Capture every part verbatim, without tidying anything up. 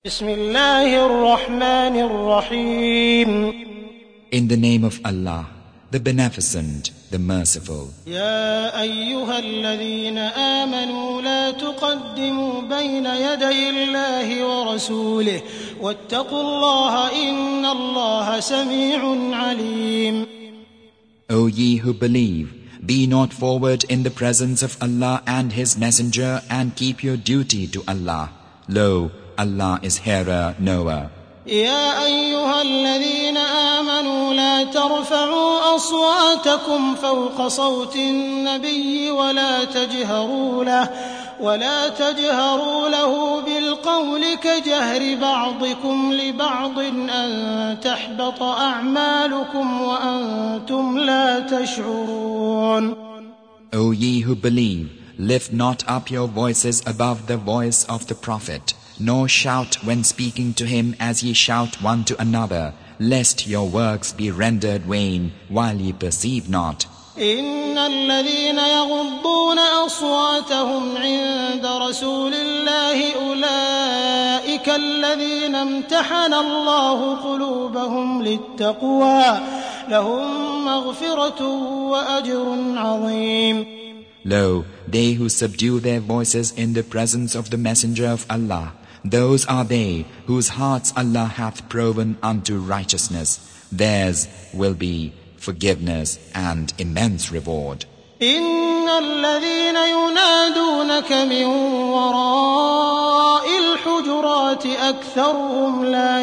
بسم الله الرحمن الرحيم. In the name of Allah, the Beneficent, the Merciful. يا أيها الذين آمنوا لا تقدموا بين يدي الله ورسوله واتقوا الله إن الله سميع عليم. O ye who believe, be not forward in the presence of Allah and His Messenger, and keep your duty to Allah. Lo, Allah is hearer, knower. يا أيها الذين آمنوا لا ترفعوا أصواتكم فوق صوت النبي ولا تجهروا له ولا تجهروا له بالقول كجهر بعضكم لبعض أن تحبط أعمالكم وأنتم لا تشعرون. O ye who believe, lift not up your voices above the voice of the Prophet, nor shout when speaking to him as ye shout one to another, lest your works be rendered vain while ye perceive not. إن الذين يغضون أصواتهم عند رسول الله أولئك الذين امتحن الله قلوبهم للتقوى لهم مغفرة وأجر عظيم. Lo, they who subdue their voices in the presence of the Messenger of Allah, those are they whose hearts Allah hath proven unto righteousness. Theirs will be forgiveness and immense reward. إن الذين ينادونك من وراء الحجرات أكثرهم لا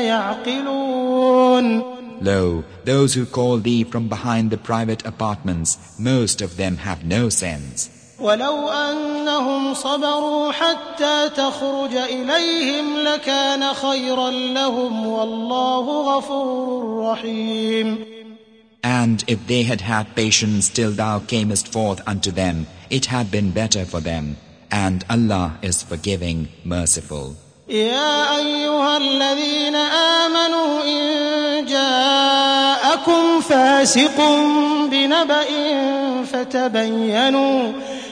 يعقلون. Lo, those who call thee from behind the private apartments, most of them have no sense. ولو أنهم صبروا حتى تخرج إليهم لكان خيرا لهم والله غفور رحيم. And if they had had patience till thou camest forth unto them, it had been better for them. And Allah is forgiving, merciful. يا أيها الذين آمنوا إن جاءكم فاسق بنبأ فتبينوا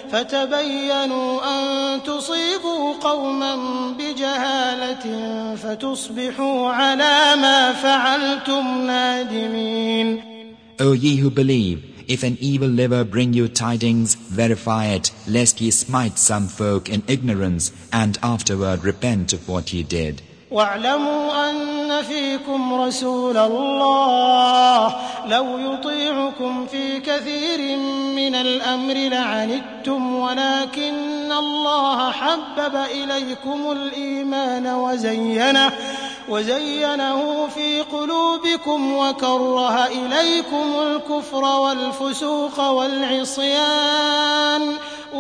فتبينوا أن تصيبوا قوما بجهالة فتصبحوا على ما فعلتم نادمين. O ye who believe, if an evil liver bring you tidings, verify it, lest ye smite some folk in ignorance, and afterward repent of what ye did. واعلموا أن فيكم رسول الله لو يطيعكم في كثير من الأمر لعنتم ولكن الله حبب إليكم الإيمان وزينه وزينه في قلوبكم وكره إليكم الكفر والفسوق والعصيان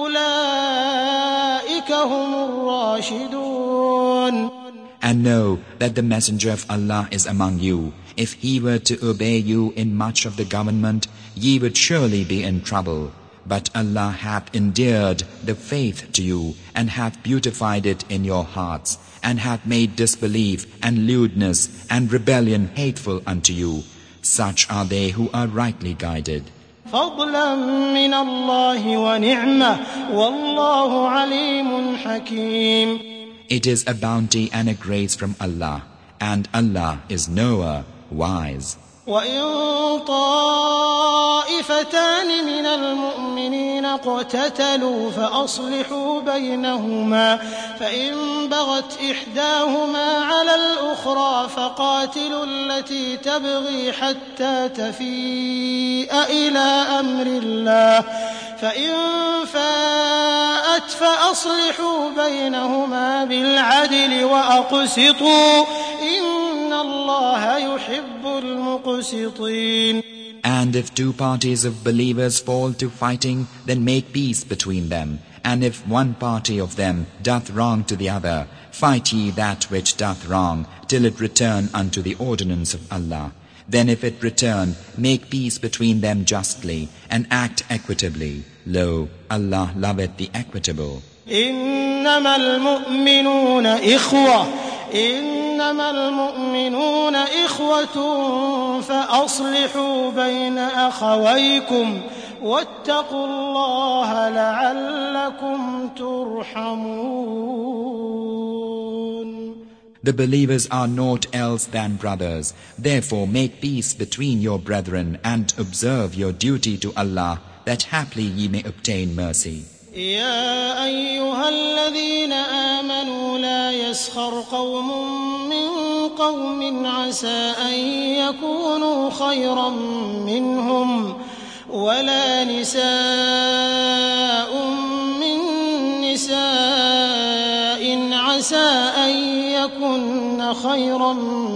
أولئك هم الراشدون. And know that the Messenger of Allah is among you. If he were to obey you in much of the government, ye would surely be in trouble. But Allah hath endeared the faith to you, and hath beautified it in your hearts, and hath made disbelief and lewdness and rebellion hateful unto you. Such are they who are rightly guided. فضلا من الله ونعمة والله عليم حكيم. It is a bounty and a grace from Allah, and Allah is knower, wise. وإن طائفتان من المؤمنين اقتتلوا فأصلحوا بينهما فإن بغت إحداهما على الأخرى فقاتلوا التي تبغي حتى تفيء إلى أمر الله فإن فاءت فأصلحوا بينهما بالعدل وأقسطوا إن الله يحب المقسطين. And if two parties of believers fall to fighting, then make peace between them. And if one party of them doth wrong to the other, fight ye that which doth wrong, till it return unto the ordinance of Allah. Then if it return, make peace between them justly, and act equitably. Lo, Allah loveth the equitable. إنما المؤمنون إخوة إنما المؤمنون إخوة فأصلحوا بين أخويكم واتقوا الله لعلكم ترحمون. The believers are naught else than brothers. Therefore make peace between your brethren and observe your duty to Allah, that haply ye may obtain mercy. يا أيها الذين آمنوا لا يسخر قوم من قوم عسى أن يكونوا خيرا منهم ولا نساء من نساء عسى أن يكن خيرا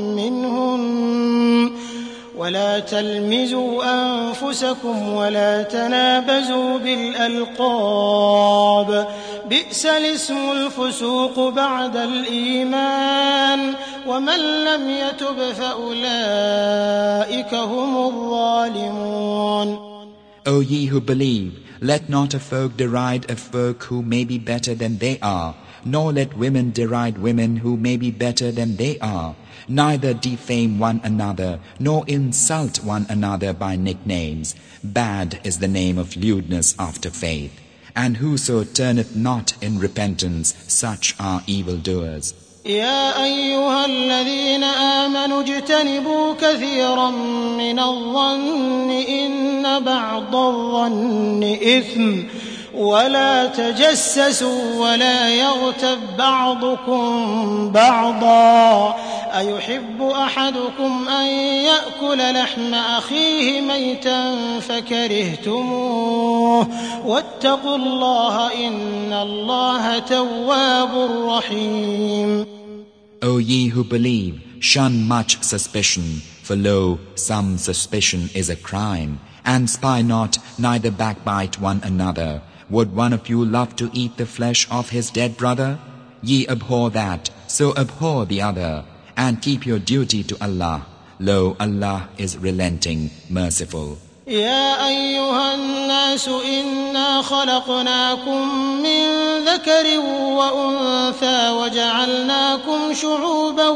منهن ولا تلمزوا أنفسكم ولا تنابزوا بالألقاب بئس الاسم الفسوق بعد الإيمان ومن لم يتب فأولئك هم الظالمون. O ye who believe, let not a folk deride a folk who may be better than they are, nor let women deride women who may be better than they are. Neither defame one another, nor insult one another by nicknames. Bad is the name of lewdness after faith. And whoso turneth not in repentance, such are evildoers. يا أيها الذين آمنوا اجتنبوا كثيرا من الظن إن بعض الظن إثم ولا تجسسوا ولا يغتب بعضكم بعضا أيحب أحدكم أن يأكل لحم أخيه ميتا فكرهتموه واتقوا الله إن الله تواب رحيم. O ye who believe, shun much suspicion, for lo, some suspicion is a crime, and spy not, neither backbite one another. Would one of you love to eat the flesh of his dead brother? Ye abhor that, so abhor the other, and keep your duty to Allah. Lo, Allah is relenting, merciful. يا أيها الناس إنا خلقناكم من ذكر وأنثى وجعلناكم شعوبا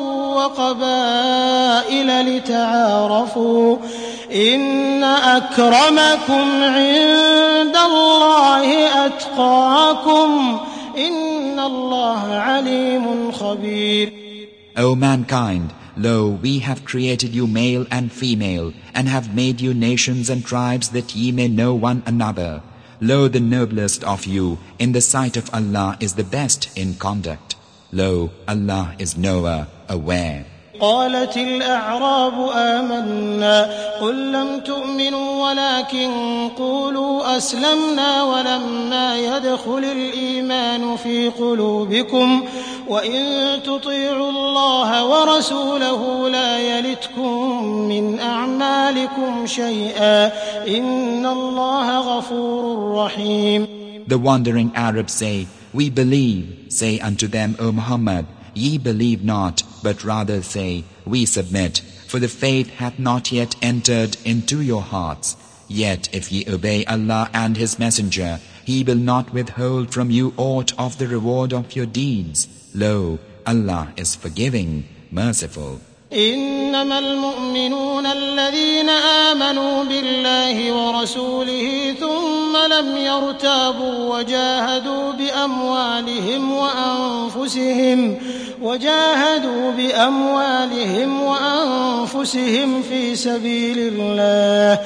وقبائل لتعارفوا إن أكرمكم عند الله أتقاكم إن الله عليم خبير. O mankind, lo, we have created you male and female, and have made you nations and tribes that ye may know one another. Lo, the noblest of you in the sight of Allah is the best in conduct. Lo, Allah is knower, aware. قالت الأعراب آمنا قل لم تؤمنوا ولكن قولوا أسلمنا ولما يدخل الإيمان في قلوبكم وإن تطيعوا الله ورسوله لا يلتكم من أعمالكم شيئا إن الله غفور رحيم. The wandering Arabs say, We believe. Say unto them, O Muhammad, ye believe not, but rather say, We submit, for the faith hath not yet entered into your hearts. Yet if ye obey Allah and His Messenger, He will not withhold from you aught of the reward of your deeds. Lo, Allah is forgiving, merciful. إنما المؤمنون الذين آمنوا بالله ورسوله ثم لم يرتابوا وجاهدوا بأموالهم وأنفسهم وجاهدوا بأموالهم وأنفسهم في سبيل الله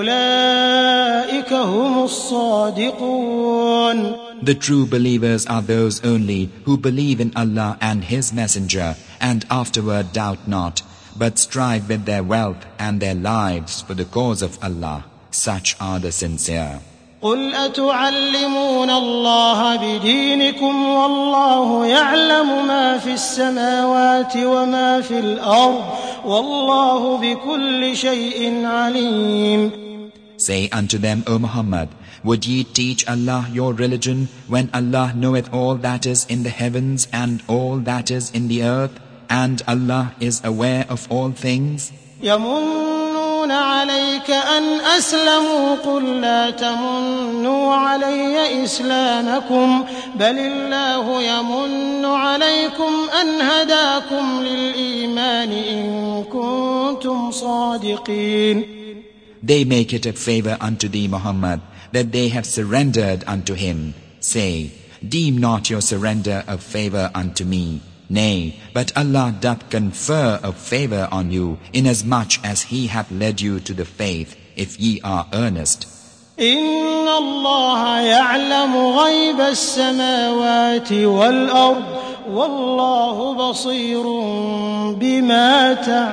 أولئك هم الصادقون. The true believers are those only who believe in Allah and His Messenger and afterward doubt not, but strive with their wealth and their lives for the cause of Allah. Such are the sincere. قل أتعلمون الله بدينكم والله يعلم ما في السماوات وما في الأرض والله بكل شيء عليم. Say unto them, O Muhammad, would ye teach Allah your religion when Allah knoweth all that is in the heavens and all that is in the earth, and Allah is aware of all things? يمنون عليك أن أسلموا قل لا تمنوا علي إسلامكم بل الله يمن عليكم أن هداكم للإيمان إن كنتم صادقين. They make it a favor unto thee, Muhammad, that they have surrendered unto Him. Say, deem not your surrender a favor unto me. Nay, but Allah doth confer a favor on you, inasmuch as He hath led you to the faith, if ye are earnest. إن الله يعلم غيب السماوات والأرض والله بصير بما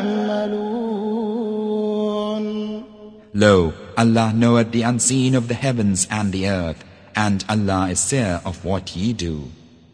تعملون. Lo, Allah knoweth the unseen of the heavens and the earth, and Allah is seer of what ye do.